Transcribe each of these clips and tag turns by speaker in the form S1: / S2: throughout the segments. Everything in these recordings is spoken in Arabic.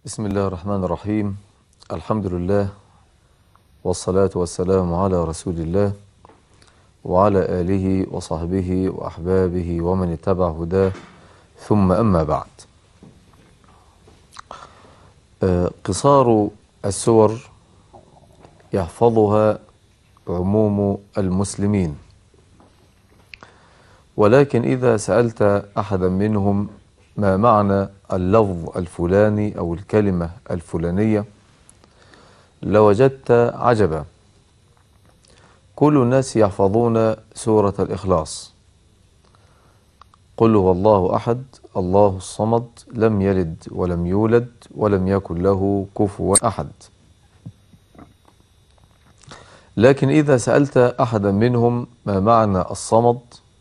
S1: بسم الله الرحمن الرحيم. الحمد لله والصلاة والسلام على رسول الله وعلى آله وصحبه وأحبابه ومن اتبع هداه، ثم أما بعد. قصار السور يحفظها عموم المسلمين، ولكن إذا سألت أحدا منهم ما معنى اللفظ الفلاني أو الكلمة الفلانية لوجدت عجبا. كل الناس يحفظون سورة الإخلاص: قل هو الله أحد الله الصمد لم يلد ولم يولد ولم يكن له كفوا أحد. لكن إذا سألت أحدا منهم ما معنى الصمد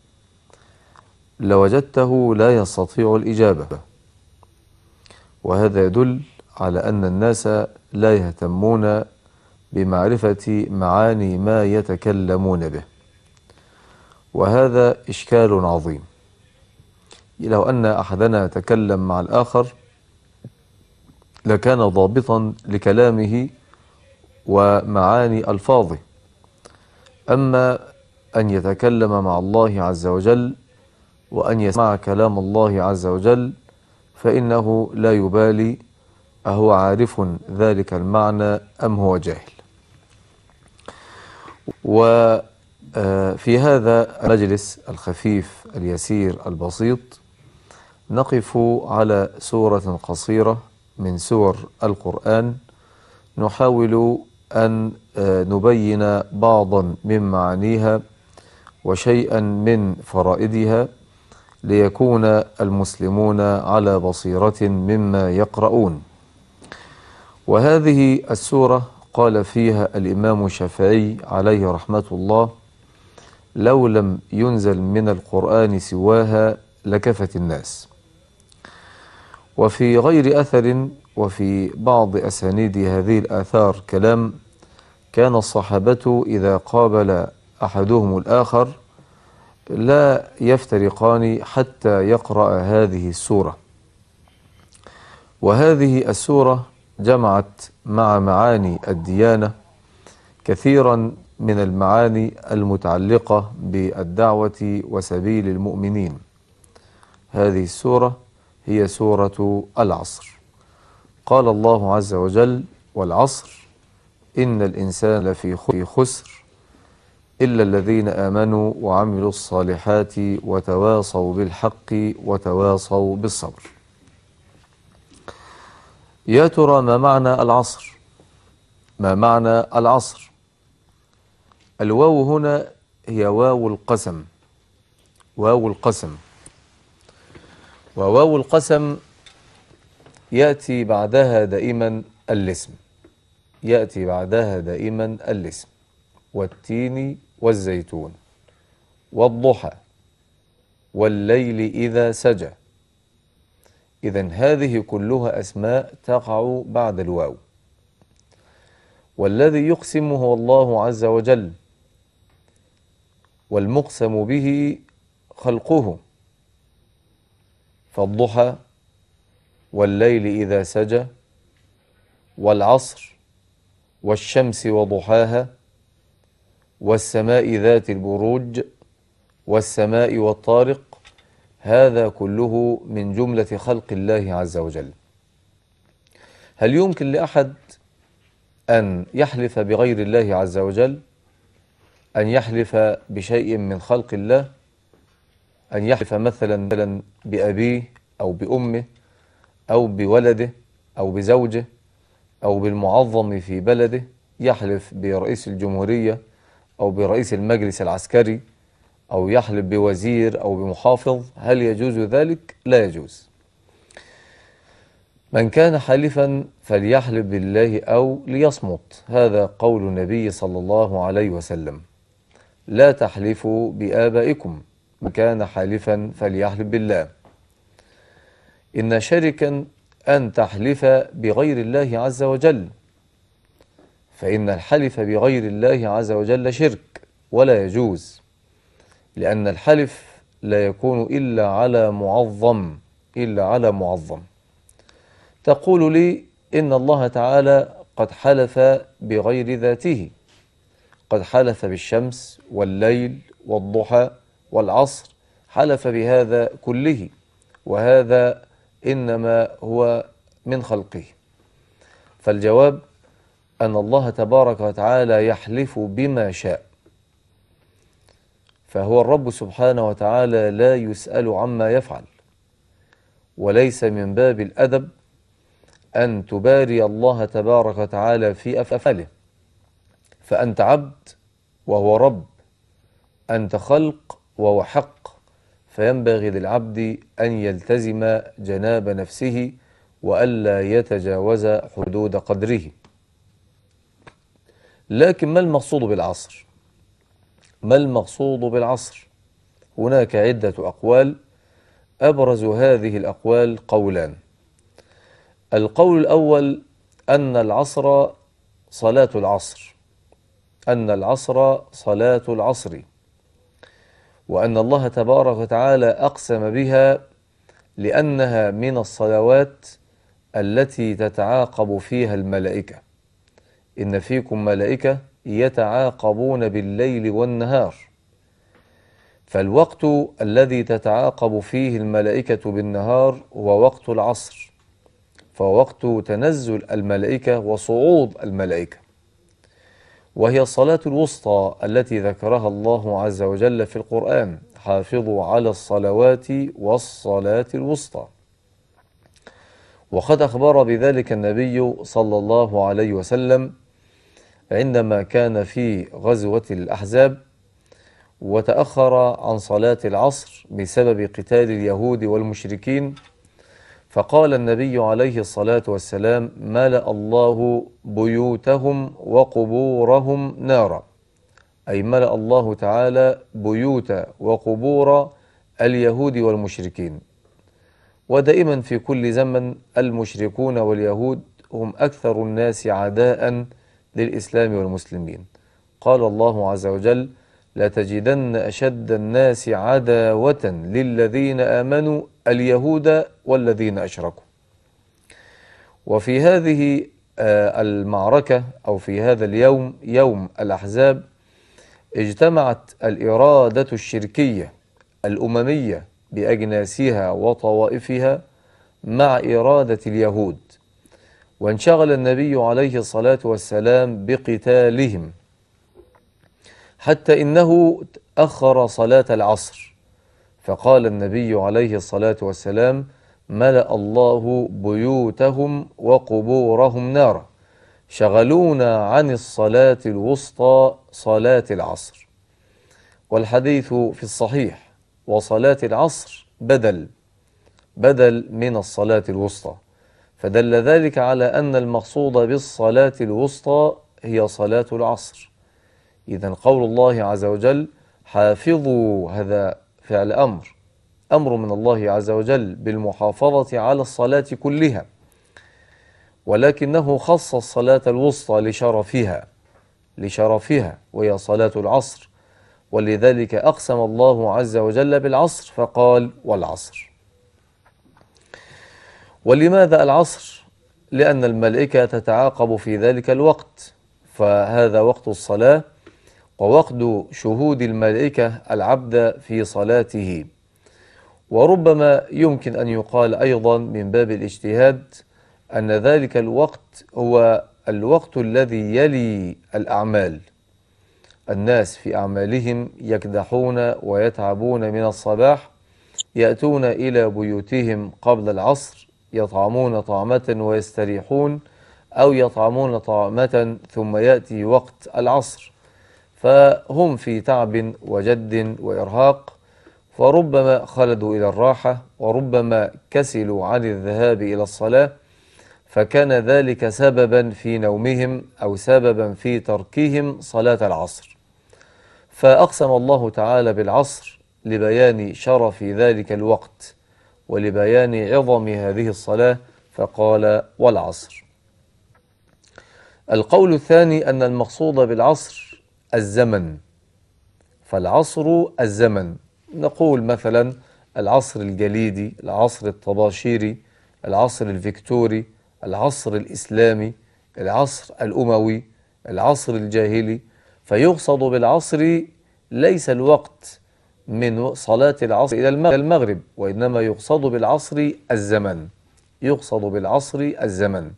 S1: لوجدته لا يستطيع الإجابة، وهذا يدل على أن الناس لا يهتمون بمعرفة معاني ما يتكلمون به، وهذا إشكال عظيم. لو أن أحدنا تكلم مع الآخر لكان ضابطا لكلامه ومعاني ألفاظه، أما أن يتكلم مع الله عز وجل وأن يسمع كلام الله عز وجل فإنه لا يبالي أهو عارف ذلك المعنى أم هو جاهل. وفي هذا المجلس الخفيف اليسير البسيط نقف على سورة قصيرة من سور القرآن، نحاول أن نبين بعضا من معانيها وشيئا من فرائدها ليكون المسلمون على بصيرة مما يقرؤون. وهذه السورة قال فيها الإمام الشافعي عليه رحمة الله: لو لم ينزل من القرآن سواها لكفت الناس. وفي غير أثر وفي بعض أسانيد هذه الآثار كلام: كان الصحابة إذا قابل أحدهم الآخر لا يفترقان حتى يقرأ هذه السورة. وهذه السورة جمعت مع معاني الديانة كثيرا من المعاني المتعلقة بالدعوة وسبيل المؤمنين. هذه السورة هي سورة العصر. قال الله عز وجل: والعصر إن الإنسان لفي خسر إلا الذين آمنوا وعملوا الصالحات وتواصوا بالحق وتواصوا بالصبر. يا ترى ما معنى العصر؟ ما معنى العصر؟ الواو هنا هي واو القسم، واو القسم. وواو القسم يأتي بعدها دائما الاسم، يأتي بعدها دائما الاسم: والتين والزيتون والضحى والليل إذا سجى. إذن هذه كلها أسماء تقع بعد الواو. والذي يقسم هو الله عز وجل، والمقسم به خلقه. فالضحى والليل إذا سجى والعصر والشمس وضحاها والسماء ذات البروج والسماء والطارق، هذا كله من جملة خلق الله عز وجل. هل يمكن لأحد أن يحلف بغير الله عز وجل؟ أن يحلف بشيء من خلق الله؟ أن يحلف مثلا بأبيه أو بأمه أو بولده أو بزوجه أو بالمعظم في بلده، يحلف برئيس الجمهورية أو برئيس المجلس العسكري أو يحلف بوزير أو بمحافظ؟ هل يجوز ذلك؟ لا يجوز. من كان حالفا فليحلف بالله أو ليصمت، هذا قول النبي صلى الله عليه وسلم: لا تحلفوا بآبائكم، من كان حالفا فليحلف بالله. إن شركا أن تحلف بغير الله عز وجل، فإن الحلف بغير الله عز وجل شرك ولا يجوز، لأن الحلف لا يكون إلا على معظم، إلا على معظم. تقول لي: إن الله تعالى قد حلف بغير ذاته، قد حلف بالشمس والليل والضحى والعصر، حلف بهذا كله، وهذا إنما هو من خلقه. فالجواب أن الله تبارك وتعالى يحلف بما شاء، فهو الرب سبحانه وتعالى لا يسأل عما يفعل، وليس من باب الأدب أن تباري الله تبارك وتعالى في أفعاله، فأنت عبد وهو رب، أنت خلق وهو حق، فينبغي للعبد أن يلتزم جناب نفسه وألا يتجاوز حدود قدره. لكن ما المقصود بالعصر؟ ما المقصود بالعصر؟ هناك عدة أقوال، أبرز هذه الأقوال قولان. القول الأول أن العصر صلاة العصر، أن العصر صلاة العصر، وأن الله تبارك وتعالى أقسم بها لأنها من الصلوات التي تتعاقب فيها الملائكة. إن فيكم ملائكة يتعاقبون بالليل والنهار، فالوقت الذي تتعاقب فيه الملائكة بالنهار هو وقت العصر، فهو وقت تنزل الملائكة وصعود الملائكة، وهي الصلاة الوسطى التي ذكرها الله عز وجل في القرآن: حافظوا على الصلوات والصلاة الوسطى. وقد أخبر بذلك النبي صلى الله عليه وسلم عندما كان في غزوة الأحزاب وتأخر عن صلاة العصر بسبب قتال اليهود والمشركين، فقال النبي عليه الصلاة والسلام: ملأ الله بيوتهم وقبورهم نارا، أي ملأ الله تعالى بيوت وقبور اليهود والمشركين. ودائما في كل زمن المشركون واليهود هم أكثر الناس عداء للإسلام والمسلمين. قال الله عز وجل: لتجدن أشد الناس عداوة للذين آمنوا اليهود والذين أشركوا. وفي هذه المعركة أو في هذا اليوم، يوم الأحزاب، اجتمعت الإرادة الشركية الأممية بأجناسها وطوائفها مع إرادة اليهود، وانشغل النبي عليه الصلاة والسلام بقتالهم، حتى إنه أخر صلاة العصر، فقال النبي عليه الصلاة والسلام: ملأ الله بيوتهم وقبورهم نارا، شغلونا عن الصلاة الوسطى صلاة العصر. والحديث في الصحيح: وصلاة العصر بدل من الصلاة الوسطى، فدل ذلك على أن المقصود بالصلاة الوسطى هي صلاة العصر. إذن قول الله عز وجل: حافظوا، هذا فعل أمر من الله عز وجل بالمحافظة على الصلاة كلها، ولكنه خص الصلاة الوسطى لشرفها وهي صلاة العصر، ولذلك أقسم الله عز وجل بالعصر فقال: والعصر. ولماذا العصر؟ لأن الملائكة تتعاقب في ذلك الوقت، فهذا وقت الصلاة ووقت شهود الملائكة العبد في صلاته. وربما يمكن أن يقال أيضا من باب الاجتهاد أن ذلك الوقت هو الوقت الذي يلي الأعمال. الناس في أعمالهم يكدحون ويتعبون من الصباح، يأتون إلى بيوتهم قبل العصر، يطعمون طعمة ويستريحون، أو يطعمون طعمة ثم يأتي وقت العصر، فهم في تعب وجد وإرهاق، فربما خلدوا إلى الراحة وربما كسلوا عن الذهاب إلى الصلاة، فكان ذلك سببا في نومهم أو سببا في تركهم صلاة العصر. فأقسم الله تعالى بالعصر لبيان شرف ذلك الوقت ولبيان عظم هذه الصلاة، فقال: والعصر. القول الثاني أن المقصود بالعصر الزمن، فالعصر الزمن، نقول مثلا العصر الجليدي، العصر الطباشيري، العصر الفيكتوري، العصر الإسلامي، العصر الأموي، العصر الجاهلي. فيقصد بالعصر ليس الوقت من صلاة العصر إلى المغرب، وإنما يقصد بالعصر الزمن، يقصد بالعصر الزمن.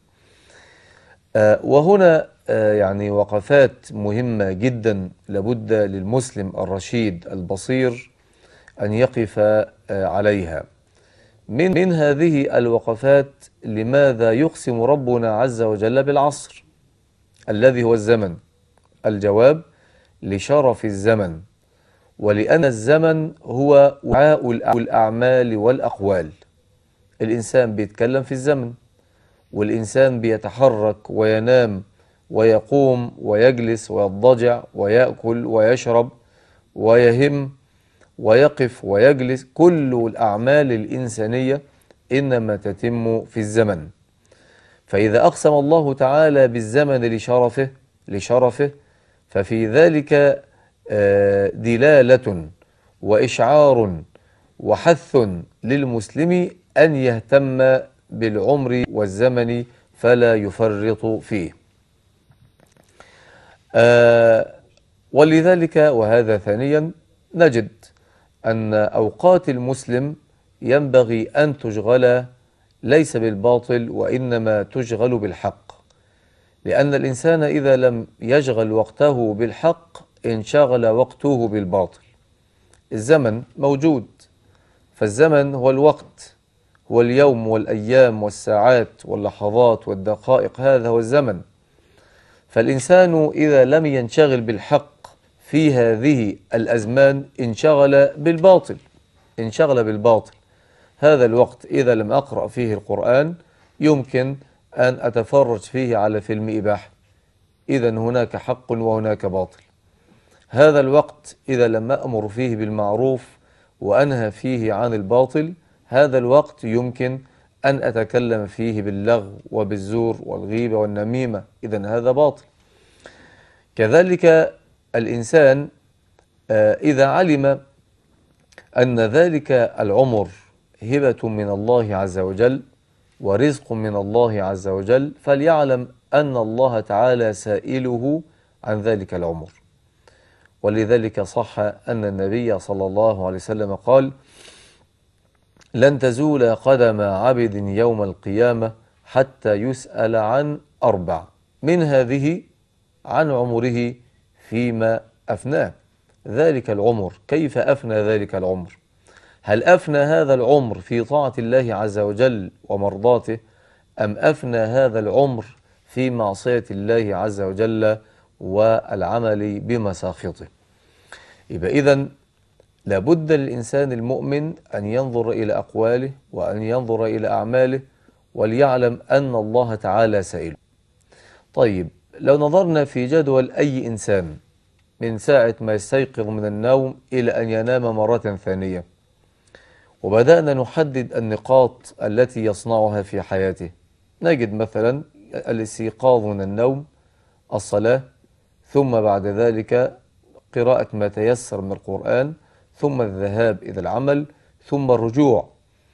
S1: وهنا يعني وقفات مهمة جدا لابد للمسلم الرشيد البصير أن يقف عليها. من هذه الوقفات: لماذا يقسم ربنا عز وجل بالعصر الذي هو الزمن؟ الجواب: لشرف الزمن، ولأن الزمن هو وعاء الأعمال والأقوال. الإنسان بيتكلم في الزمن، والإنسان بيتحرك وينام ويقوم ويجلس ويضجع ويأكل ويشرب ويهم ويقف ويجلس. كل الأعمال الإنسانية إنما تتم في الزمن. فإذا أقسم الله تعالى بالزمن لشرفه ففي ذلك دلالة وإشعار وحث للمسلم أن يهتم بالعمر والزمن فلا يفرط فيه. ولذلك وهذا ثانيا نجد أن أوقات المسلم ينبغي أن تشغل ليس بالباطل وإنما تشغل بالحق، لأن الإنسان إذا لم يشغل وقته بالحق انشغل وقته بالباطل. الزمن موجود، فالزمن هو الوقت، هو اليوم والأيام والساعات واللحظات والدقائق، هذا هو الزمن. فالإنسان إذا لم ينشغل بالحق في هذه الأزمان انشغل بالباطل. هذا الوقت إذا لم أقرأ فيه القرآن يمكن أن أتفرج فيه على فيلم إباحة، إذا هناك حق وهناك باطل. هذا الوقت إذا لم أأمر فيه بالمعروف وأنهى فيه عن الباطل، هذا الوقت يمكن أن أتكلم فيه باللغو وبالزور والغيبة والنميمة، إذا هذا باطل. كذلك الإنسان إذا علم أن ذلك العمر هبة من الله عز وجل ورزق من الله عز وجل، فليعلم أن الله تعالى سائله عن ذلك العمر. ولذلك صح أن النبي صلى الله عليه وسلم قال: لن تزول قدم عبد يوم القيامة حتى يسأل عن 4، من هذه عن عمره فيما أفناه. ذلك العمر كيف أفنى ذلك العمر؟ هل أفنى هذا العمر في طاعة الله عز وجل ومرضاته، أم أفنى هذا العمر في معصية الله عز وجل والعمل بمساخطه؟ يبقى إذن لابد للإنسان المؤمن أن ينظر إلى أقواله وأن ينظر إلى أعماله وليعلم أن الله تعالى سائله. طيب، لو نظرنا في جدول أي إنسان من ساعة ما يستيقظ من النوم إلى أن ينام مرة ثانية، وبدأنا نحدد النقاط التي يصنعها في حياته، نجد مثلا الاستيقاظ من النوم، الصلاة، ثم بعد ذلك قراءة ما تيسر من القرآن، ثم الذهاب إلى العمل، ثم الرجوع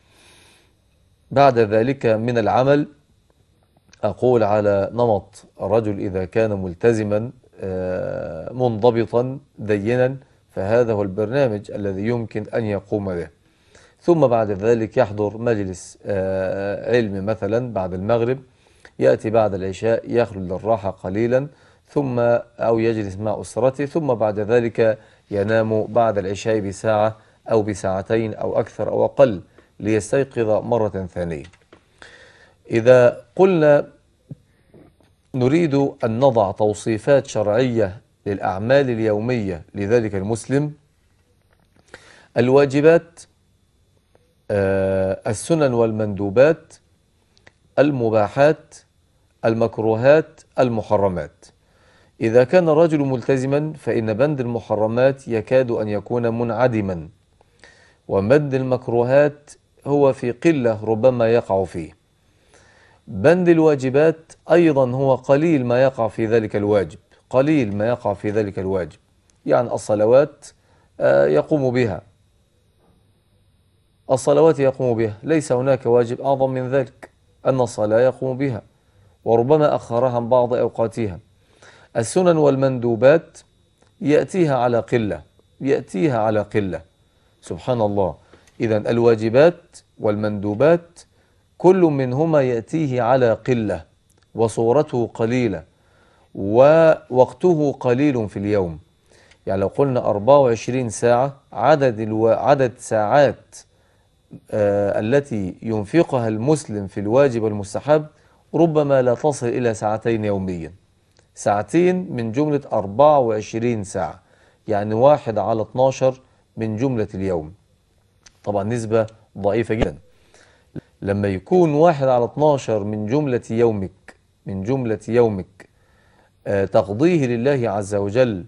S1: بعد ذلك من العمل. أقول على نمط الرجل إذا كان ملتزما منضبطا دينا، فهذا هو البرنامج الذي يمكن أن يقوم به. ثم بعد ذلك يحضر مجلس علم مثلا بعد المغرب، يأتي بعد العشاء يخرج للراحة قليلا، ثم أو يجلس مع أسرته، ثم بعد ذلك ينام بعد العشاء بساعة أو بساعتين أو أكثر أو أقل ليستيقظ مرة ثانية. إذا قلنا نريد أن نضع توصيفات شرعية للأعمال اليومية لذلك المسلم، الواجبات، السنن والمندوبات، المباحات، المكروهات، المحرمات. إذا كان الرجل ملتزما فإن بند المحرمات يكاد أن يكون منعدما، وبند المكروهات هو في قلة ربما يقع فيه. بند الواجبات أيضا هو قليل ما يقع في ذلك الواجب، قليل ما يقع في ذلك الواجب، يعني الصلوات يقوم بها، الصلوات يقوم بها، ليس هناك واجب أعظم من ذلك. أن الصلاة يقوم بها، وربما أخرها عن بعض أوقاتها. السنن والمندوبات يأتيها على قلة، يأتيها على قلة، سبحان الله. إذن الواجبات والمندوبات كل منهما يأتيه على قلة، وصورته قليلة، ووقته قليل في اليوم. يعني لو قلنا 24 ساعة، عدد ساعات التي ينفقها المسلم في الواجب والمستحب ربما لا تصل إلى ساعتين يوميا. ساعتين من جملة 24 ساعة، يعني 1/12 من جملة اليوم. طبعا نسبة ضعيفة جدا. لما يكون 1/12 من جملة يومك، من جملة يومك تقضيه لله عز وجل،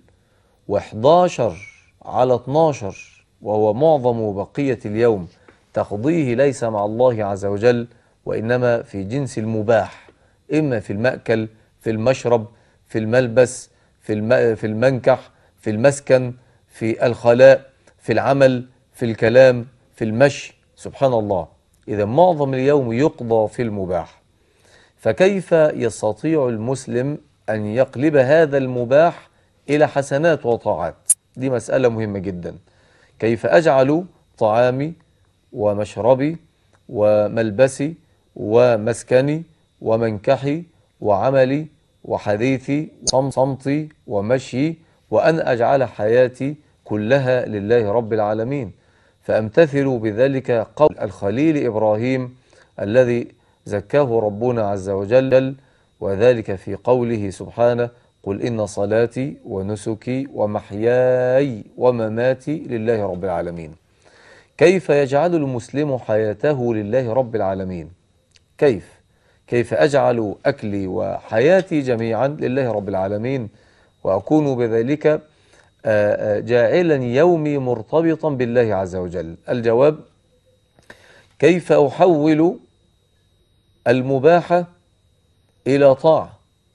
S1: و11/12 وهو معظم بقية اليوم تقضيه ليس مع الله عز وجل، وإنما في جنس المباح، إما في المأكل، في المشرب، في الملبس، في المنكح، في المسكن، في الخلاء، في العمل، في الكلام، في المشي، سبحان الله. إذا معظم اليوم يقضى في المباح، فكيف يستطيع المسلم أن يقلب هذا المباح إلى حسنات وطاعات؟ دي مسألة مهمة جدا. كيف أجعل طعامي ومشربي وملبسي ومسكني ومنكحي وعملي وحديثي وصمتي ومشي، وأن أجعل حياتي كلها لله رب العالمين، فأمتثل بذلك قول الخليل إبراهيم الذي زكاه ربنا عز وجل، وذلك في قوله سبحانه: قل إن صلاتي ونسكي ومحياي ومماتي لله رب العالمين. كيف يجعل المسلم حياته لله رب العالمين؟ كيف أجعل أكلي وحياتي جميعا لله رب العالمين، وأكون بذلك جاعلا يومي مرتبطا بالله عز وجل؟ الجواب: كيف أحول المباح إلى طاعة؟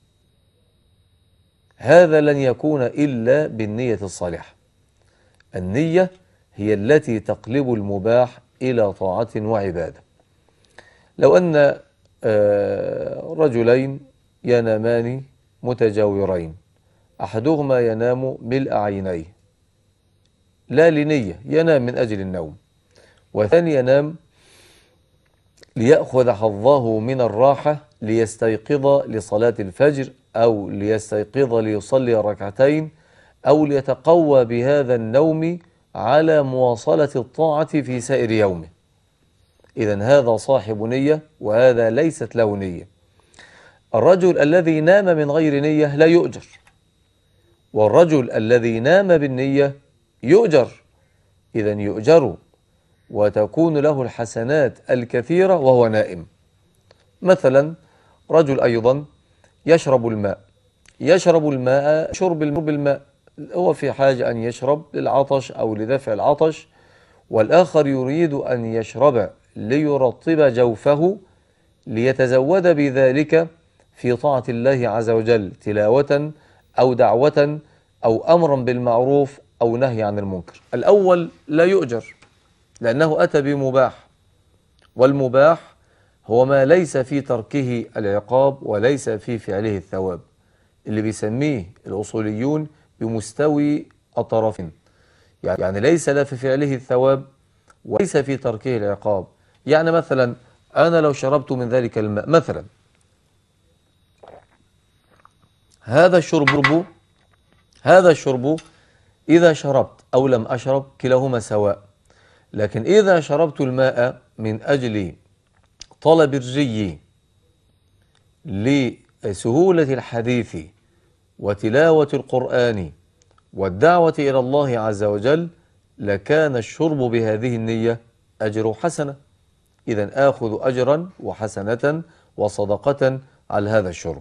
S1: هذا لن يكون إلا بالنية الصالحة. النية هي التي تقلب المباح إلى طاعة وعبادة. لو أن رجلين ينامان متجاورين، أحدهما ينام ملء عينيه لا لنية، ينام من أجل النوم، والثاني ينام ليأخذ حظه من الراحة، ليستيقظ لصلاة الفجر، أو ليستيقظ ليصلي ركعتين، أو ليتقوى بهذا النوم على مواصلة الطاعة في سائر يومه. إذن هذا صاحب نية، وهذا ليست له نية. الرجل الذي نام من غير نية لا يؤجر، والرجل الذي نام بالنية يؤجر. إذن يؤجر وتكون له الحسنات الكثيرة وهو نائم. مثلا رجل أيضا يشرب الماء شرب الماء، هو في حاجة أن يشرب للعطش أو لدفع العطش، والآخر يريد أن يشرب ليرطب جوفه، ليتزود بذلك في طاعة الله عز وجل، تلاوة أو دعوة أو أمرا بالمعروف أو نهي عن المنكر. الأول لا يؤجر لأنه أتى بمباح، والمباح هو ما ليس في تركه العقاب وليس في فعله الثواب، اللي بيسميه الأصوليون بمستوي الطرفين. يعني ليس لا في فعله الثواب وليس في تركه العقاب. يعني مثلا أنا لو شربت من ذلك الماء مثلا، هذا الشرب إذا شربت أو لم أشرب كلاهما سواء. لكن إذا شربت الماء من أجل طلب الري لسهولة الحديث وتلاوة القرآن والدعوة إلى الله عز وجل، لكان الشرب بهذه النية أجر حسنة. إذن آخذ أجرا وحسنة وصدقة على هذا الشرب.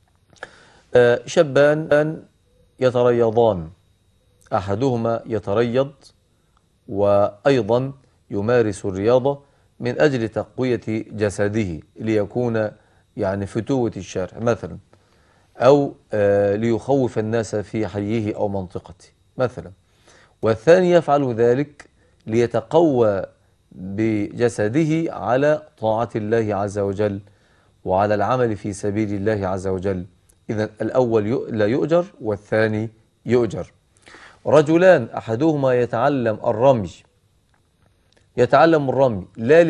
S1: شابان يتريضان، أحدهما يتريض وأيضا يمارس الرياضة من أجل تقوية جسده، ليكون يعني فتوة الشارع مثلا، أو ليخوف الناس في حيه أو منطقته مثلا. والثاني يفعل ذلك ليتقوى بجسده على طاعة الله عز وجل، وعلى العمل في سبيل الله عز وجل. إذن الأول لا يؤجر والثاني يؤجر. رجلان أحدهما يتعلم الرمي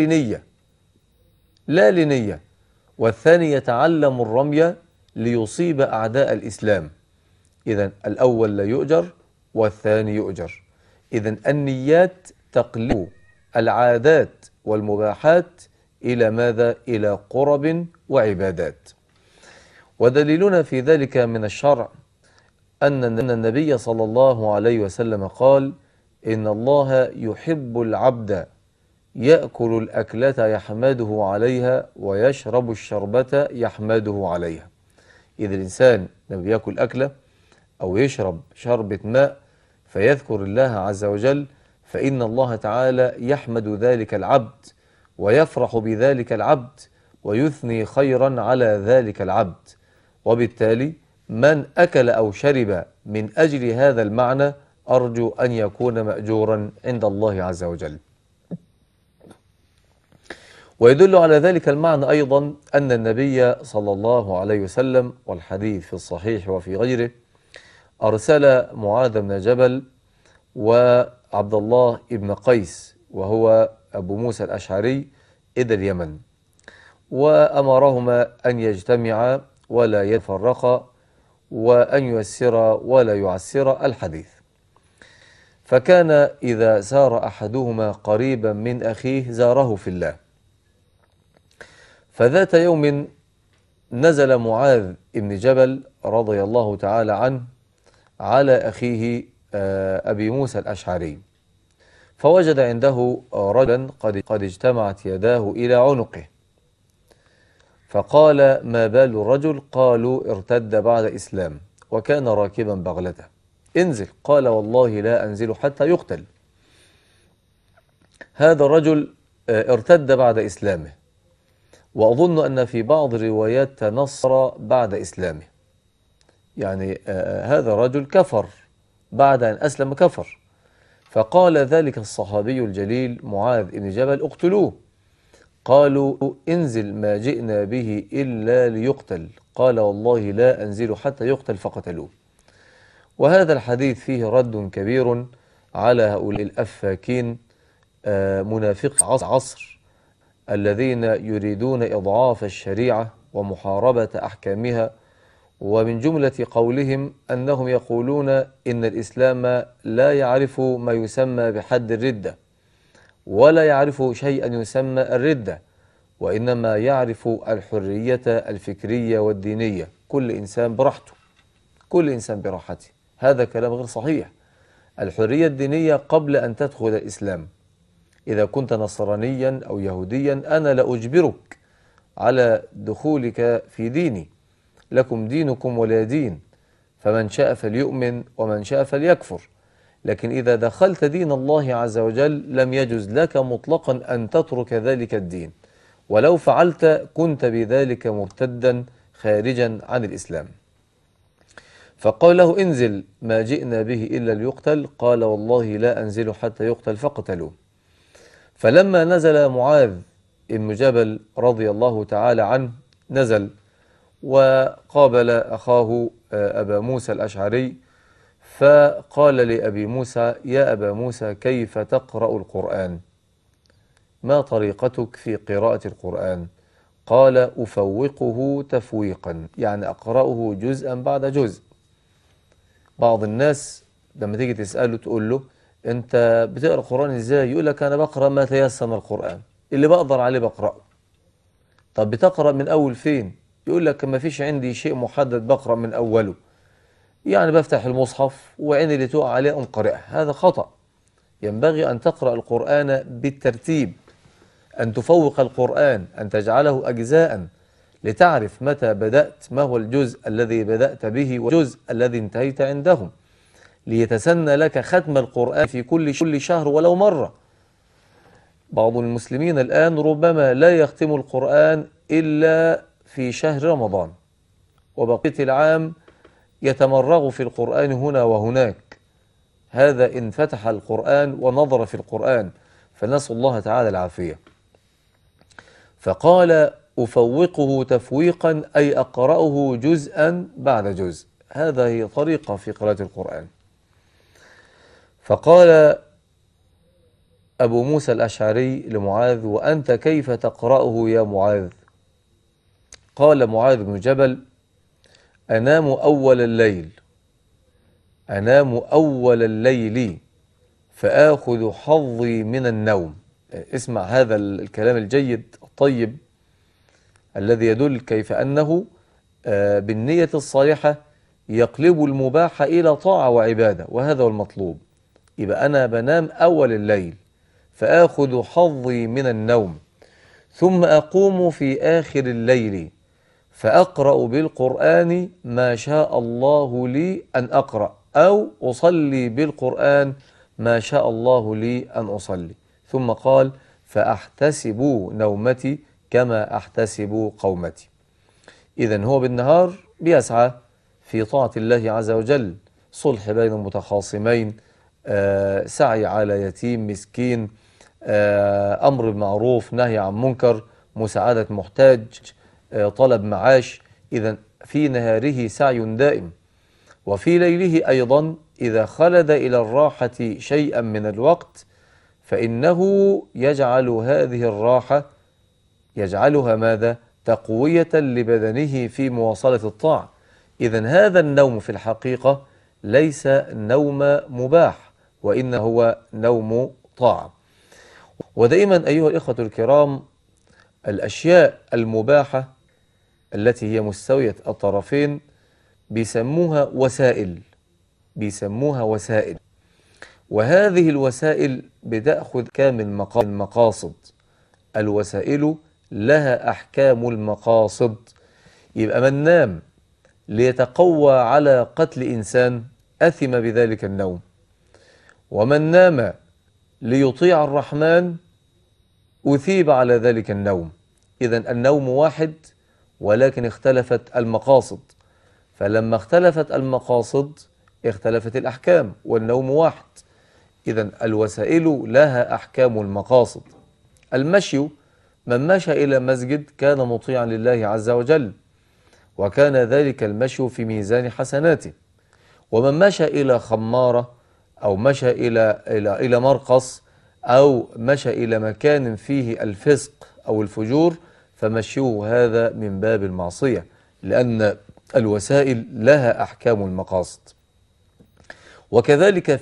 S1: لا لنية، والثاني يتعلم الرمي ليصيب أعداء الإسلام. إذن الأول لا يؤجر والثاني يؤجر. إذن النيات تقلب العادات والمباحات إلى ماذا؟ إلى قرب وعبادات. ودليلنا في ذلك من الشرع أن النبي صلى الله عليه وسلم قال: إن الله يحب العبد يأكل الأكلة يحمده عليها ويشرب الشربة يحمده عليها. إذا الإنسان لما بيأكل أكلة أو يشرب شربة ماء فيذكر الله عز وجل، فإن الله تعالى يحمد ذلك العبد ويفرح بذلك العبد ويثني خيرا على ذلك العبد. وبالتالي من أكل أو شرب من أجل هذا المعنى أرجو أن يكون مأجورا عند الله عز وجل. ويدل على ذلك المعنى أيضا أن النبي صلى الله عليه وسلم، والحديث في الصحيح وفي غيره، أرسل معاذ بن جبل وعبد الله بن قيس وهو أبو موسى الأشعري إلى اليمن، وأمرهما أن يجتمعا ولا يتفرقا وأن ييسرا ولا يعسرا الحديث. فكان إذا سار أحدهما قريبا من أخيه زاره في الله. فذات يوم نزل معاذ بن جبل رضي الله تعالى عنه على أخيه أبي موسى الأشعري، فوجد عنده رجلا قد اجتمعت يداه إلى عنقه، فقال: ما بال الرجل؟ قالوا: ارتد بعد إسلام، وكان راكبا بغلته. انزل. قال: والله لا أنزل حتى يقتل. هذا الرجل ارتد بعد إسلامه، وأظن أن في بعض الروايات تنصر بعد إسلامه، يعني هذا الرجل كفر بعد أن أسلم، كفر. فقال ذلك الصحابي الجليل معاذ بن جبل: اقتلوه. قالوا: انزل، ما جئنا به إلا ليقتل. قال: والله لا أنزل حتى يقتل، فقتلوه. وهذا الحديث فيه رد كبير على هؤلاء الأفاكين منافق عصر الذين يريدون إضعاف الشريعة ومحاربة أحكامها. ومن جملة قولهم أنهم يقولون إن الإسلام لا يعرف ما يسمى بحد الردة، ولا يعرف شيئا يسمى الردة، وإنما يعرف الحرية الفكرية والدينية، كل إنسان براحته، كل إنسان براحته. هذا كلام غير صحيح. الحرية الدينية قبل أن تدخل الإسلام. إذا كنت نصرانيا أو يهوديا أنا لا أجبرك على دخولك في ديني، لكم دينكم ولا دين، فمن شاء فليؤمن ومن شاء فليكفر. لكن إذا دخلت دين الله عز وجل لم يجوز لك مطلقا أن تترك ذلك الدين، ولو فعلت كنت بذلك مرتدا خارجا عن الإسلام. فقال له: انزل، ما جئنا به إلا ليقتل. قال: والله لا أنزل حتى يقتل، فقتلوه. فلما نزل معاذ بن جبل رضي الله تعالى عنه نزل وقابل أخاه أبا موسى الأشعري، فقال لأبي موسى: يا أبا موسى، كيف تقرأ القرآن؟ ما طريقتك في قراءة القرآن؟ قال: أفوقه تفويقا، يعني أقرأه جزءا بعد جزء. بعض الناس لما تيجي تسأله تقول له: أنت بتقرأ القرآن إزاي؟ يقول لك: أنا بقرأ ما تيسر من القرآن، اللي بقدر عليه بقرأه. طب بتقرأ من أول فين؟ يقول لك: ما فيش عندي شيء محدد بقرأ من أوله، يعني بفتح المصحف وعيني اللي تقع عليه أقرأها. هذا خطأ. ينبغي أن تقرأ القرآن بالترتيب، أن تفوق القرآن، أن تجعله أجزاء لتعرف متى بدأت، ما هو الجزء الذي بدأت به والجزء الذي انتهيت عندهم، ليتسنى لك ختم القرآن في كل شهر ولو مرة. بعض المسلمين الآن ربما لا يختم القرآن إلا في شهر رمضان، وبقية العام يتمرغ في القرآن هنا وهناك. هذا إن فتح القرآن ونظر في القرآن، فنسأل الله تعالى العافية. فقال أفوقه تفويقا أي أقرأه جزءا بعد جزء. هذا هي طريقة في قراءة القرآن. فقال أبو موسى الأشعري لمعاذ: وأنت كيف تقرأه يا معاذ؟ قال معاذ بن جبل: أنام أول الليل، أنام أول الليل فآخذ حظي من النوم. اسمع هذا الكلام الجيد الطيب الذي يدل كيف أنه بالنية الصالحة يقلب المباح إلى طاعة وعبادة، وهذا هو المطلوب. يبقى أنا بنام أول الليل فآخذ حظي من النوم، ثم أقوم في آخر الليل فأقرأ بالقرآن ما شاء الله لي أن أقرأ، أو أصلي بالقرآن ما شاء الله لي أن أصلي. ثم قال: فأحتسب نومتي كما أحتسب قومتي. إذن هو بالنهار بيسعى في طاعة الله عز وجل، صلح بين متخاصمين، سعي على يتيم مسكين، أمر بالمعروف، نهي عن منكر، مساعدة محتاج، طلب معاش. إذن في نهاره سعي دائم، وفي ليله أيضا إذا خلد إلى الراحة شيئا من الوقت فإنه يجعل هذه الراحة يجعلها ماذا؟ تقوية لبدنه في مواصلة الطاعة. إذن هذا النوم في الحقيقة ليس نوم مباح، وإنه هو نوم طاعة. ودائما أيها الإخوة الكرام، الأشياء المباحة التي هي مستوية الطرفين بيسموها وسائل، وهذه الوسائل بتأخذ كامل المقاصد. الوسائل لها أحكام المقاصد. يبقى من نام ليتقوى على قتل إنسان أثم بذلك النوم، ومن نام ليطيع الرحمن أثيب على ذلك النوم. إذن النوم واحد ولكن اختلفت المقاصد، فلما اختلفت المقاصد اختلفت الأحكام، والنوم واحد. إذن الوسائل لها أحكام المقاصد. المشي، من مشى إلى مسجد كان مطيعا لله عز وجل، وكان ذلك المشي في ميزان حسناته. ومن مشى إلى خمارة، أو مشى إلى مرقص، أو مشى إلى مكان فيه الفسق أو الفجور، فمشيه هذا من باب المعصية، لأن الوسائل لها أحكام المقاصد. وكذلك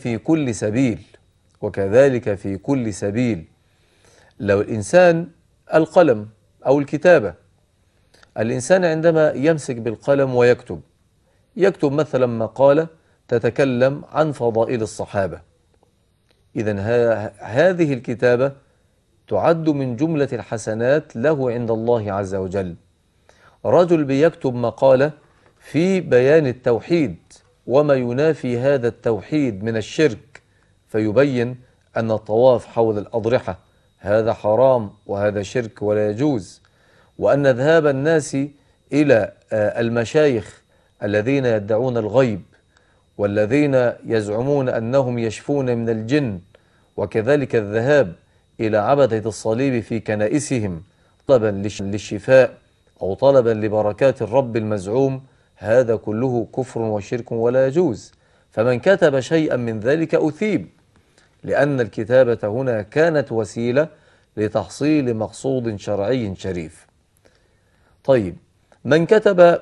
S1: في كل سبيل، لو الإنسان القلم أو الكتابة، الإنسان عندما يمسك بالقلم يكتب مثلا مقالة تتكلم عن فضائل الصحابة، إذن هذه الكتابة تعد من جملة الحسنات له عند الله عز وجل. رجل بيكتب مقالة في بيان التوحيد وما ينافي هذا التوحيد من الشرك، فيبين أن الطواف حول الأضرحة هذا حرام وهذا شرك ولا يجوز، وأن ذهاب الناس إلى المشايخ الذين يدعون الغيب والذين يزعمون أنهم يشفون من الجن، وكذلك الذهاب إلى عبدة الصليب في كنائسهم طلبا للشفاء أو طلبا لبركات الرب المزعوم، هذا كله كفر وشرك ولا يجوز. فمن كتب شيئا من ذلك أثيب، لأن الكتابة هنا كانت وسيلة لتحصيل مقصود شرعي شريف. طيب، من كتب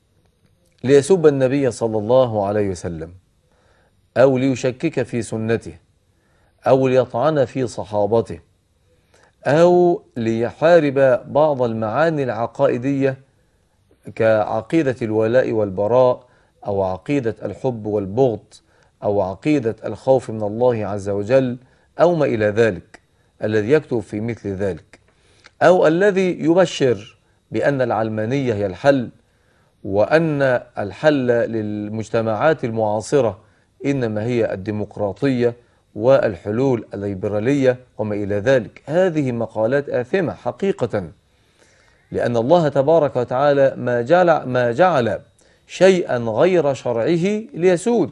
S1: ليسب النبي صلى الله عليه وسلم، أو ليشكك في سنته، أو ليطعن في صحابته، أو ليحارب بعض المعاني العقائدية كعقيدة الولاء والبراء، أو عقيدة الحب والبغض، أو عقيدة الخوف من الله عز وجل، أو ما إلى ذلك، الذي يكتب في مثل ذلك، أو الذي يبشر بأن العلمانية هي الحل، وأن الحل للمجتمعات المعاصرة إنما هي الديمقراطية والحلول الليبرالية وما إلى ذلك. هذه مقالات آثمة حقيقة، لأن الله تبارك وتعالى ما جعل شيئا غير شرعه ليسود.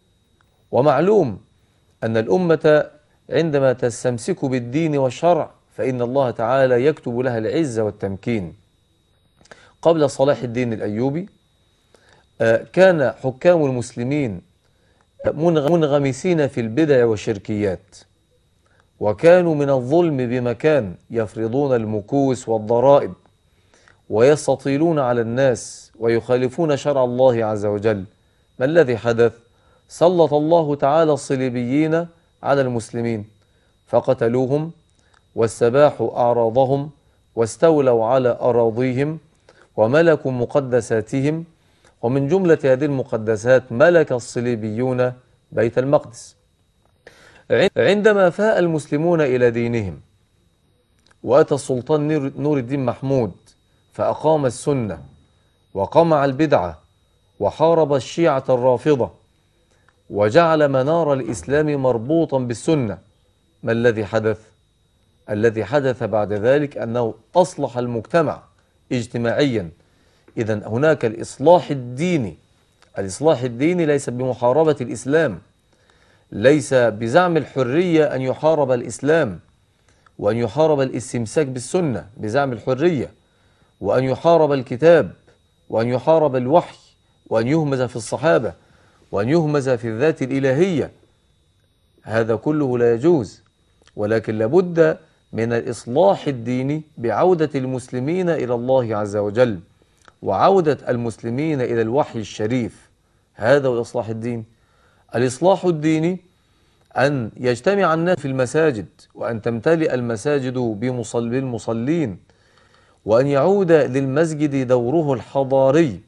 S1: ومعلوم أن الأمة عندما تستمسك بالدين والشرع فإن الله تعالى يكتب لها العزة والتمكين. قبل صلاح الدين الأيوبي كان حكام المسلمين منغمسين في البدع والشركيات، وكانوا من الظلم بمكان، يفرضون المكوس والضرائب ويستطيلون على الناس ويخالفون شرع الله عز وجل. ما الذي حدث؟ سلط الله تعالى الصليبيين على المسلمين فقتلوهم واستباحوا أعراضهم واستولوا على أراضيهم وملكوا مقدساتهم، ومن جملة هذه المقدسات ملك الصليبيون بيت المقدس. عندما فاء المسلمون إلى دينهم وأتى السلطان نور الدين محمود فأقام السنة وقمع البدعة وحارب الشيعة الرافضة وجعل منار الإسلام مربوطا بالسنة، ما الذي حدث؟ الذي حدث بعد ذلك أنه أصلح المجتمع اجتماعيا. إذن هناك الإصلاح الديني. الإصلاح الديني ليس بمحاربة الإسلام، ليس بزعم الحرية أن يحارب الإسلام وأن يحارب الاستمساك بالسنة بزعم الحرية، وأن يحارب الكتاب وأن يحارب الوحي وأن يهمز في الصحابة وأن يهمز في الذات الإلهية. هذا كله لا يجوز، ولكن لابد من الإصلاح الديني بعودة المسلمين إلى الله عز وجل وعودة المسلمين إلى الوحي الشريف. هذا هو الإصلاح الديني. الإصلاح الديني أن يجتمع الناس في المساجد وأن تمتلئ المساجد بالمصلين وأن يعود للمسجد دوره الحضاري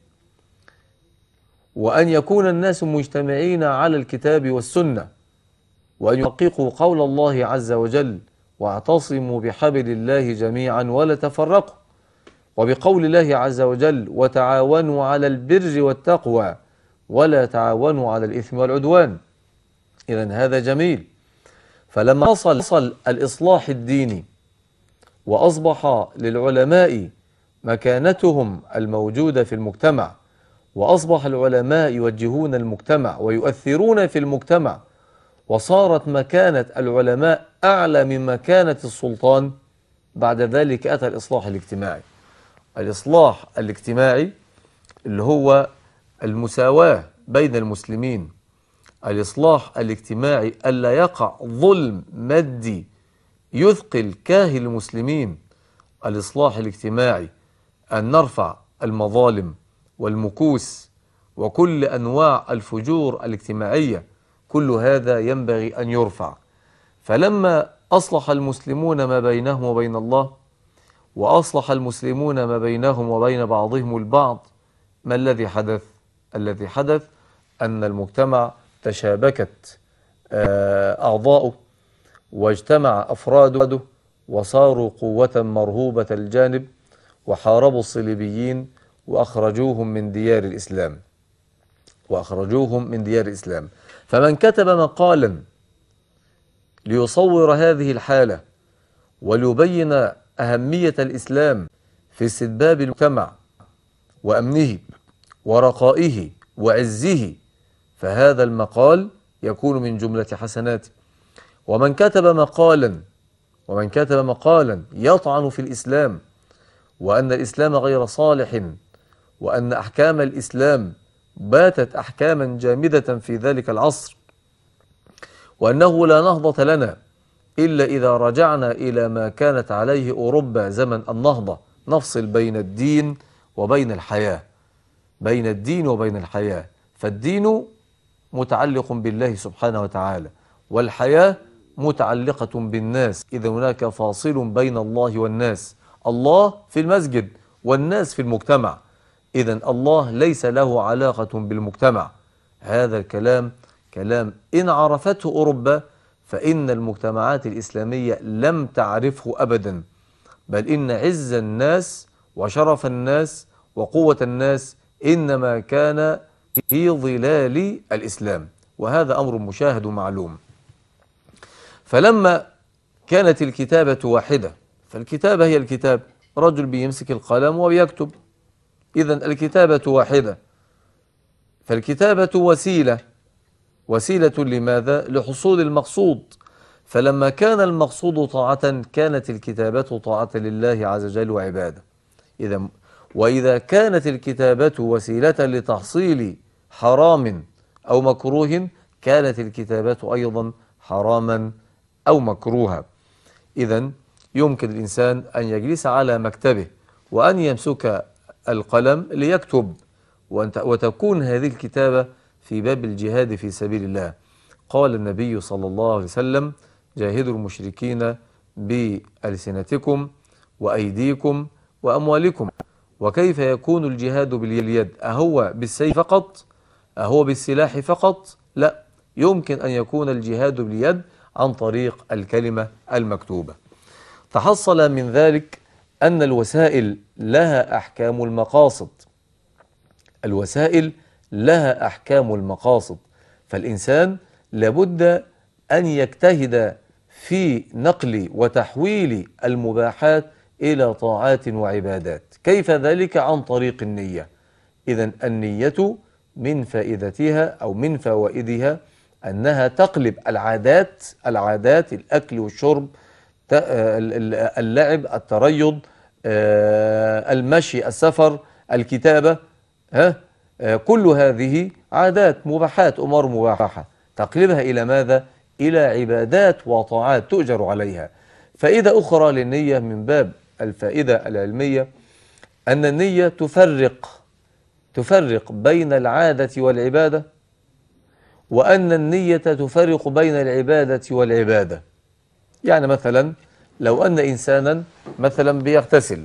S1: وأن يكون الناس مجتمعين على الكتاب والسنة وأن يحققوا قول الله عز وجل واعتصموا بحبل الله جميعا ولا تفرقوا، وبقول الله عز وجل وتعاونوا على البر والتقوى ولا تعاونوا على الإثم والعدوان. إذن هذا جميل. فلما حصل الإصلاح الديني وأصبح للعلماء مكانتهم الموجودة في المجتمع وأصبح العلماء يوجهون المجتمع ويؤثرون في المجتمع وصارت مكانة العلماء أعلى من مكانة السلطان، بعد ذلك أتى الإصلاح الاجتماعي. الإصلاح الاجتماعي اللي هو المساواة بين المسلمين. الإصلاح الاجتماعي ألا يقع ظلم مادي يثقل كاهل المسلمين. الإصلاح الاجتماعي أن نرفع المظالم والمكوس وكل أنواع الفجور الاجتماعية، كل هذا ينبغي أن يرفع. فلما أصلح المسلمون ما بينهم وبين الله وأصلح المسلمون ما بينهم وبين بعضهم البعض، ما الذي حدث؟ الذي حدث أن المجتمع تشابكت أعضاؤه واجتمع أفراده وصاروا قوة مرهوبة الجانب وحاربوا الصليبيين وأخرجوهم من ديار الإسلام. فمن كتب مقالا ليصور هذه الحالة وليبين أهمية الإسلام في استتباب المجتمع وأمنه ورقائه وعزه، فهذا المقال يكون من جملة حسناته. ومن كتب مقالا يطعن في الإسلام وأن الإسلام غير صالح وأن أحكام الإسلام باتت أحكاما جامدة في ذلك العصر وأنه لا نهضة لنا إلا إذا رجعنا إلى ما كانت عليه أوروبا زمن النهضة، نفصل بين الدين وبين الحياة، فالدين متعلق بالله سبحانه وتعالى والحياة متعلقة بالناس. إذا هناك فاصل بين الله والناس، الله في المسجد والناس في المجتمع. إذن الله ليس له علاقة بالمجتمع. هذا الكلام كلام إن عرفته أوروبا فإن المجتمعات الإسلامية لم تعرفه أبدا، بل إن عز الناس وشرف الناس وقوة الناس إنما كان في ظلال الإسلام، وهذا أمر مشاهد ومعلوم. فلما كانت الكتابة واحدة، فالكتابة هي الكتاب، رجل بيمسك القلم وبيكتب، إذن الكتابة واحدة. فالكتابة وسيلة لماذا؟ لحصول المقصود. فلما كان المقصود طاعة كانت الكتابة طاعة لله عز وجل وعباده. وإذا كانت الكتابة وسيلة لتحصيل حرام أو مكروه كانت الكتابة أيضا حراما أو مكروها. إذن يمكن الإنسان أن يجلس على مكتبه وأن يمسك القلم ليكتب، وتكون هذه الكتابة في باب الجهاد في سبيل الله. قال النبي صلى الله عليه وسلم: جاهدوا المشركين بألسنتكم وأيديكم وأموالكم. وكيف يكون الجهاد باليد؟ أهو بالسيف فقط؟ أهو بالسلاح فقط؟ لا، يمكن أن يكون الجهاد باليد عن طريق الكلمة المكتوبة. تحصل من ذلك أن الوسائل لها أحكام المقاصد. الوسائل لها أحكام المقاصد، فالإنسان لابد أن يجتهد في نقل وتحويل المباحات إلى طاعات وعبادات. كيف ذلك؟ عن طريق النية. إذن النية من فائدتها أو من فوائدها أنها تقلب العادات الأكل والشرب، اللعب، التريض، المشي، السفر، الكتابة، كل هذه عادات مباحات، أمور مباحة، تقلبها إلى ماذا؟ إلى عبادات وطاعات تؤجر عليها. فائدة أخرى للنية من باب الفائدة العلمية أن النية تفرق بين العادة والعبادة، وأن النية تفرق بين العبادة والعبادة. يعني مثلا لو أن إنسانا مثلا بيغتسل،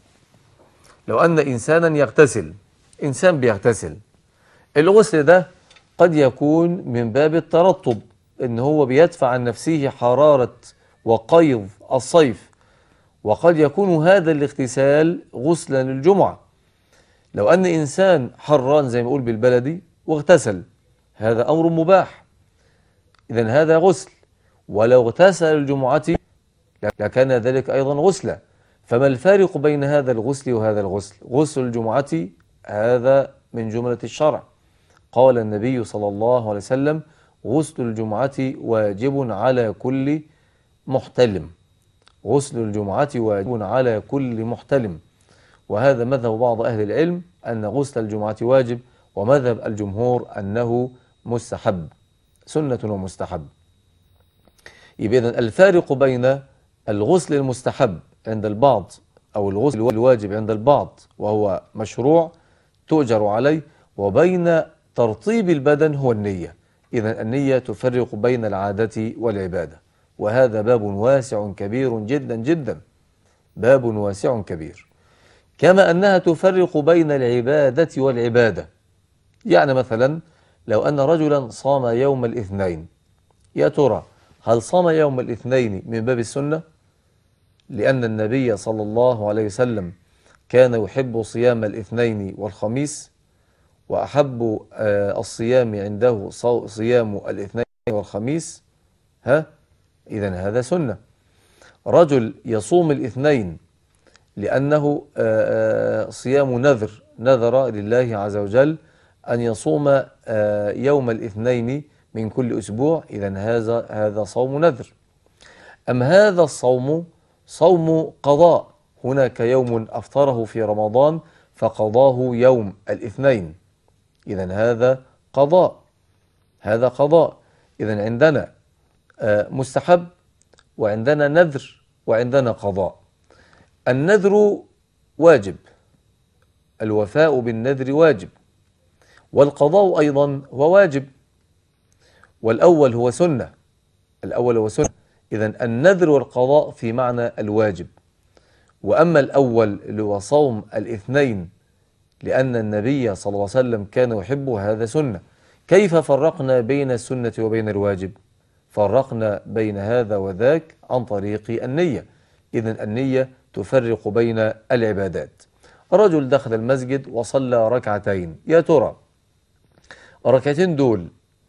S1: إنسان بيغتسل، الغسل ده قد يكون من باب الترطب، إن هو بيدفع عن نفسه حرارة وقيض الصيف، وقد يكون هذا الاغتسال غسلا للجمعة. لو أن إنسان حران زي ما يقول بالبلدي واغتسل، هذا أمر مباح، إذن هذا غسل. ولو اغتسل الجمعة لكان ذلك أيضا غسلا. فما الفارق بين هذا الغسل وهذا الغسل؟ غسل الجمعة هذا من جملة الشرع، قال النبي صلى الله عليه وسلم: غسل الجمعة واجب على كل محتلم. غسل الجمعة واجب على كل محتلم. وهذا مذهب بعض أهل العلم أن غسل الجمعة واجب، ومذهب الجمهور أنه مستحب، سنة ومستحب. يبقى إذن الفارق بين الغسل المستحب عند البعض أو الغسل الواجب عند البعض وهو مشروع تؤجر عليه، وبين ترطيب البدن هو النية. إذن النية تفرق بين العادة والعبادة، وهذا باب واسع كبير جدا جدا، باب واسع كبير. كما أنها تفرق بين العبادة والعبادة. يعني مثلا لو أن رجلا صام يوم الاثنين، يا ترى هل صام يوم الاثنين من باب السنة؟ لأن النبي صلى الله عليه وسلم كان يحب صيام الاثنين والخميس، وأحب الصيام عنده صيام الاثنين والخميس. إذن هذا سنة. رجل يصوم الاثنين لأنه صيام نذر لله عز وجل أن يصوم يوم الاثنين من كل أسبوع، إذن هذا صوم نذر. أم هذا الصوم صوم قضاء، هناك يوم أفطره في رمضان فقضاه يوم الاثنين، إذن هذا قضاء، إذن عندنا مستحب، وعندنا نذر، وعندنا قضاء. النذر واجب، الوفاء بالنذر واجب، والقضاء أيضا هو واجب، والأول هو سنة، إذن النذر والقضاء في معنى الواجب. وأما الأول اللي هو صوم الاثنين لأن النبي صلى الله عليه وسلم كان يحبه، هذا سنة. كيف فرقنا بين السنة وبين الواجب؟ فرقنا بين هذا وذاك عن طريق النية. إذن النية تفرق بين العبادات. رجل دخل المسجد وصلى ركعتين، يا ترى الركعتين دول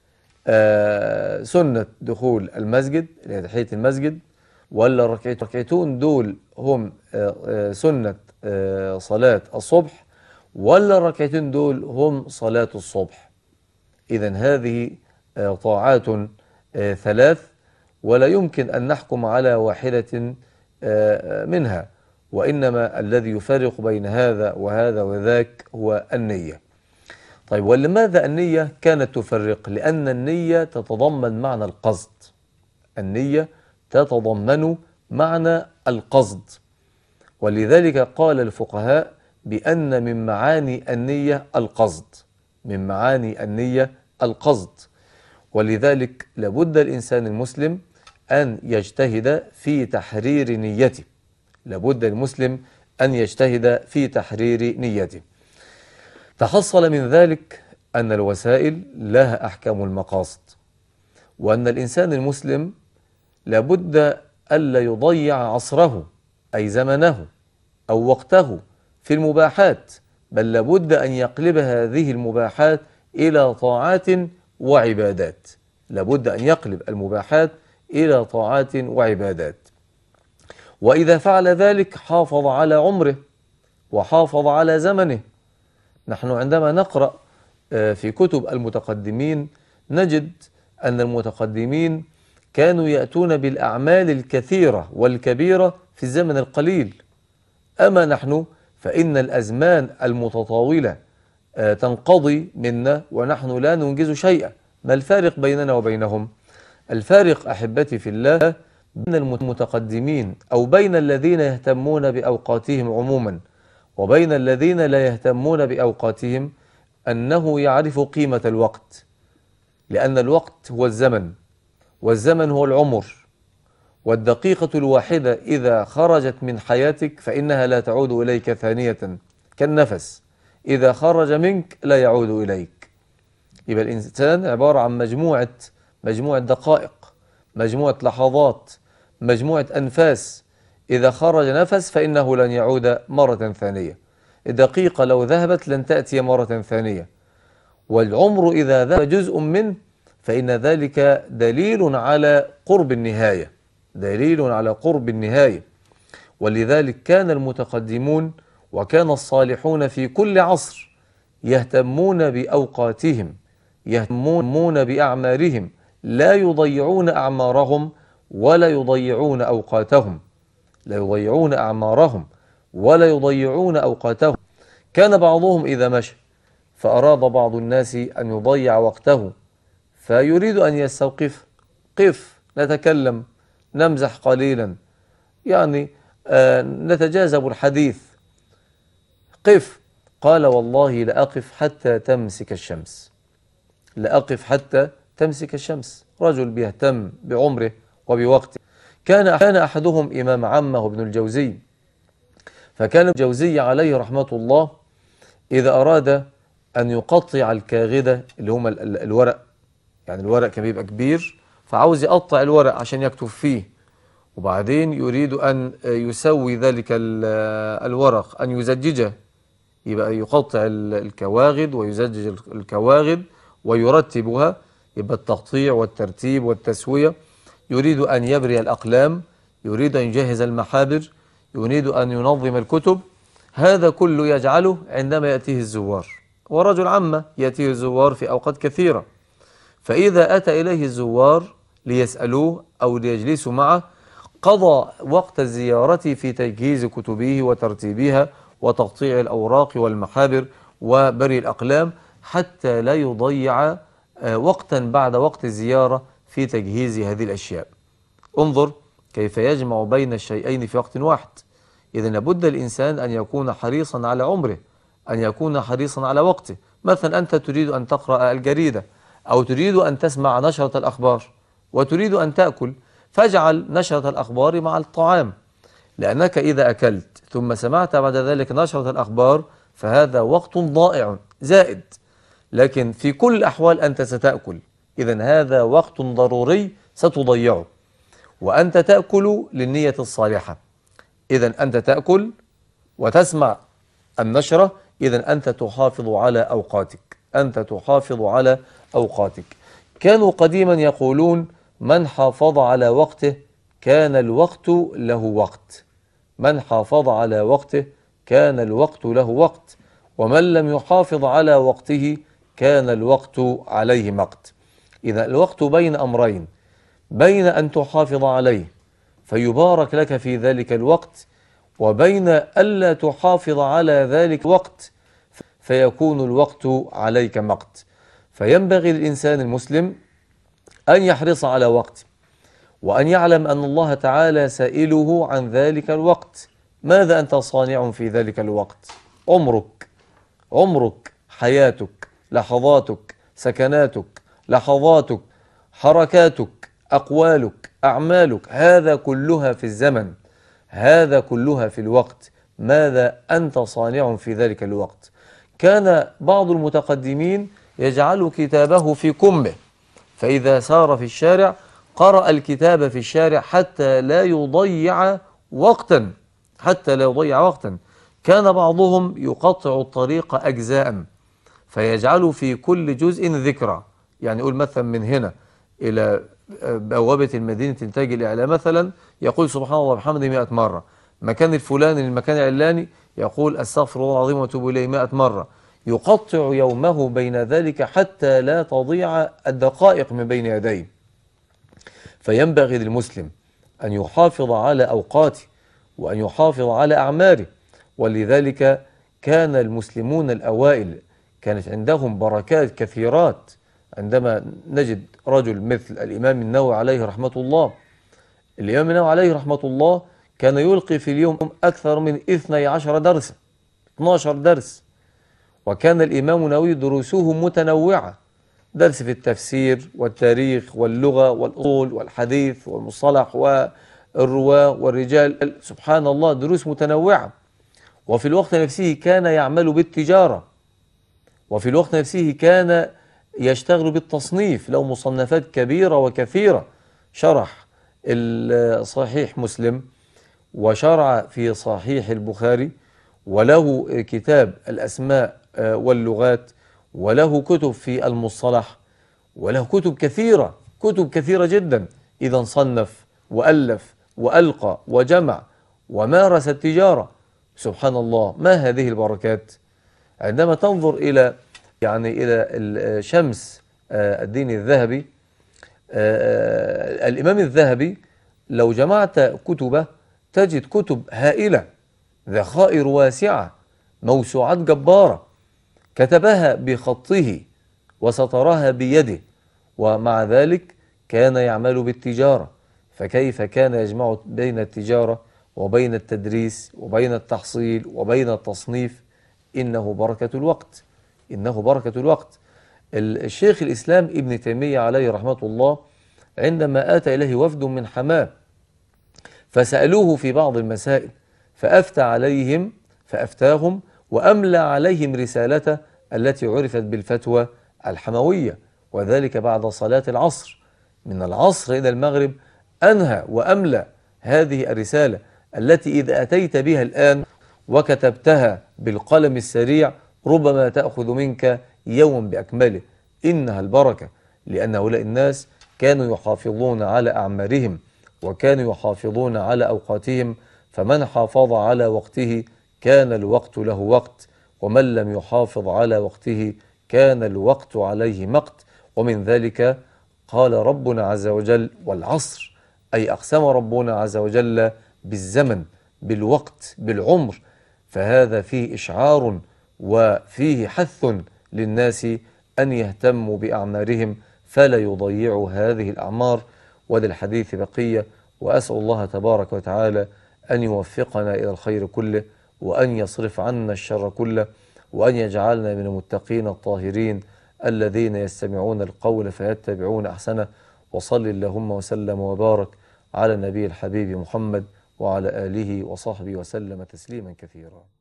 S1: سنة دخول المسجد لتحية المسجد، ولا الركعتين دول هم سنة صلاة الصبح، ولا الركعتين دول هم صلاة الصبح؟ إذن هذه طاعات ثلاث، ولا يمكن أن نحكم على واحدة منها، وإنما الذي يفرق بين هذا وهذا وذاك هو النية. طيب، ولماذا النية كانت تفرق؟ لأن النية تتضمن معنى القصد. النية تتضمن معنى القصد، ولذلك قال الفقهاء بأن من معاني النية القصد، من معاني النية القصد. ولذلك لابد الإنسان المسلم أن يجتهد في تحرير نيته، لابد المسلم أن يجتهد في تحرير نيته. تحصل من ذلك أن الوسائل لها أحكام المقاصد، وأن الإنسان المسلم لابد ألا يضيع عصره أي زمنه أو وقته في المباحات، بل لابد أن يقلب هذه المباحات إلى طاعات وعبادات، لابد أن يقلب المباحات إلى طاعات وعبادات. وإذا فعل ذلك حافظ على عمره وحافظ على زمنه. نحن عندما نقرأ في كتب المتقدمين نجد أن المتقدمين كانوا يأتون بالأعمال الكثيرة والكبيرة في الزمن القليل. أما نحن فإن الأزمان المتطاولة تنقضي منا ونحن لا ننجز شيئا. ما الفارق بيننا وبينهم؟ الفارق أحبتي في الله بين المتقدمين أو بين الذين يهتمون بأوقاتهم عموما وبين الذين لا يهتمون بأوقاتهم أنه يعرف قيمة الوقت، لأن الوقت هو الزمن، والزمن هو العمر، والدقيقة الواحدة إذا خرجت من حياتك فإنها لا تعود إليك ثانية، كالنفس إذا خرج منك لا يعود إليك. يبقى الإنسان عبارة عن مجموعة دقائق، مجموعة لحظات، مجموعة أنفاس. إذا خرج نفس فإنه لن يعود مرة ثانية. الدقيقة لو ذهبت لن تأتي مرة ثانية. والعمر إذا ذهب جزء منه فإن ذلك دليل على قرب النهاية، دليل على قرب النهاية. ولذلك كان المتقدمون وكان الصالحون في كل عصر يهتمون بأوقاتهم، يهتمون بأعمارهم، لا يضيعون أعمارهم ولا يضيعون أوقاتهم، لا يضيعون أعمارهم ولا يضيعون أوقاتهم. كان بعضهم إذا مشى فأراد بعض الناس أن يضيع وقته فيريد أن يستوقف، قف نتكلم نمزح قليلا، يعني نتجاذب الحديث، قف. قال والله لأقف حتى تمسك الشمس، لأقف حتى تمسك الشمس. رجل بيهتم بعمره وبوقته. كان أحدهم إمام عامه ابن الجوزي، فكان الجوزي عليه رحمة الله إذا أراد أن يقطع الكاغدة اللي هم الورق، يعني الورق كان بيبقى كبير فعاوز يقطع الورق عشان يكتب فيه، وبعدين يريد أن يسوي ذلك الورق، أن يزججه، يبقى يقطع الكواغد ويزجج الكواغد ويرتبها، يبقى التقطيع والترتيب والتسوية. يريد أن يبري الأقلام، يريد أن يجهز المحابر، يريد أن ينظم الكتب. هذا كله يجعله عندما يأتيه الزوار، ورجل عامة يأتيه الزوار في أوقات كثيرة، فإذا أتى إليه الزوار ليسألوه أو ليجلسوا معه قضى وقت الزيارة في تجهيز كتبه وترتيبها وتقطيع الأوراق والمحابر وبري الأقلام، حتى لا يضيع وقتا بعد وقت الزيارة في تجهيز هذه الأشياء. انظر كيف يجمع بين الشيئين في وقت واحد. إذا لابد الإنسان أن يكون حريصا على عمره، أن يكون حريصا على وقته. مثلا أنت تريد أن تقرأ الجريدة أو تريد أن تسمع نشرة الأخبار وتريد أن تأكل، فاجعل نشرة الأخبار مع الطعام، لأنك إذا أكلت ثم سمعت بعد ذلك نشرة الأخبار فهذا وقت ضائع زائد، لكن في كل الأحوال أنت ستأكل، إذن هذا وقت ضروري ستضيعه، وأنت تأكل للنية الصالحة. إذن أنت تأكل وتسمع النشرة، إذن أنت تحافظ على أوقاتك، أنت تحافظ على أوقاتك. كانوا قديما يقولون من حافظ على وقته كان الوقت له وقت، من حافظ على وقته كان الوقت له وقت، ومن لم يحافظ على وقته كان الوقت عليه مقت. إذا الوقت بين أمرين، بين أن تحافظ عليه فيبارك لك في ذلك الوقت، وبين ألا تحافظ على ذلك الوقت فيكون الوقت عليك مقت. فينبغي للإنسان المسلم أن يحرص على وقته، وأن يعلم أن الله تعالى سائله عن ذلك الوقت. ماذا أنت صانع في ذلك الوقت؟ عمرك، حياتك، لحظاتك، سكناتك، لحظاتك، حركاتك، أقوالك، أعمالك، هذا كلها في الزمن، هذا كلها في الوقت. ماذا أنت صانع في ذلك الوقت؟ كان بعض المتقدمين يجعل كتابه في كمه، فإذا سار في الشارع قرأ الكتاب في الشارع حتى لا يضيع وقتا، كان بعضهم يقطع الطريق أجزاء فيجعل في كل جزء ذكرى، يعني يقول مثلا من هنا إلى بوابة المدينة إنتاج الإعلام مثلا يقول سبحان الله وبحمده 100 مرة، مكان الفلاني للمكان العلاني يقول أستغفر الله العظيم وأتوب إليه 100 مرة. يقطع يومه بين ذلك حتى لا تضيع الدقائق من بين يديه. فينبغي للمسلم أن يحافظ على أوقاته وأن يحافظ على أعماره، ولذلك كان المسلمون الأوائل كانت عندهم بركات كثيرات. عندما نجد رجل مثل الإمام النووي عليه رحمة الله، الإمام النووي عليه رحمة الله كان يلقي في اليوم أكثر من 12 درسا، 12 درس. وكان الإمام النووي دروسه متنوعة، درس في التفسير والتاريخ واللغة والأصول والحديث والمصطلح والرواة والرجال، سبحان الله دروس متنوعة. وفي الوقت نفسه كان يعمل بالتجارة، وفي الوقت نفسه كان يشتغل بالتصنيف، له مصنفات كبيرة وكثيرة، شرح صحيح مسلم، وشرع في صحيح البخاري، وله كتاب الأسماء واللغات، وله كتب في المصطلح، وله كتب كثيرة جدا. إذا صنف وألف وألقى وجمع ومارس التجارة. سبحان الله، ما هذه البركات! عندما تنظر إلى إلى شمس الدين الذهبي، الإمام الذهبي لو جمعت كتبه تجد كتب هائلة، ذخائر واسعة، موسوعات جبارة، كتبها بخطه وسطرها بيده، ومع ذلك كان يعمل بالتجارة. فكيف كان يجمع بين التجارة وبين التدريس وبين التحصيل وبين التصنيف؟ إنه بركة الوقت. الشيخ الإسلام ابن تيمية عليه رحمة الله عندما آتى إليه وفد من حماه فسألوه في بعض المسائل فأفتاهم وأملى عليهم رسالته التي عرفت بالفتوى الحموية، وذلك بعد صلاة العصر، من العصر إلى المغرب أنهى وأملى هذه الرسالة التي إذا أتيت بها الآن وكتبتها بالقلم السريع ربما تأخذ منك يوم بأكمله. إنها البركة، لأن هؤلاء الناس كانوا يحافظون على أعمارهم وكانوا يحافظون على أوقاتهم، فمن حافظ على وقته كان الوقت له وقت، ومن لم يحافظ على وقته كان الوقت عليه مقت. ومن ذلك قال ربنا عز وجل والعصر، أي أقسم ربنا عز وجل بالزمن، بالوقت، بالعمر. فهذا فيه إشعار وفيه حث للناس أن يهتموا بأعمارهم فلا يضيعوا هذه الأعمار. وللحديث بقية، وأسأل الله تبارك وتعالى أن يوفقنا إلى الخير كله، وأن يصرف عنا الشر كله، وأن يجعلنا من المتقين الطاهرين الذين يستمعون القول فيتبعون أحسنه. وصل اللهم وسلم وبارك على النبي الحبيب محمد وعلى آله وصحبه وسلم تسليما كثيرا.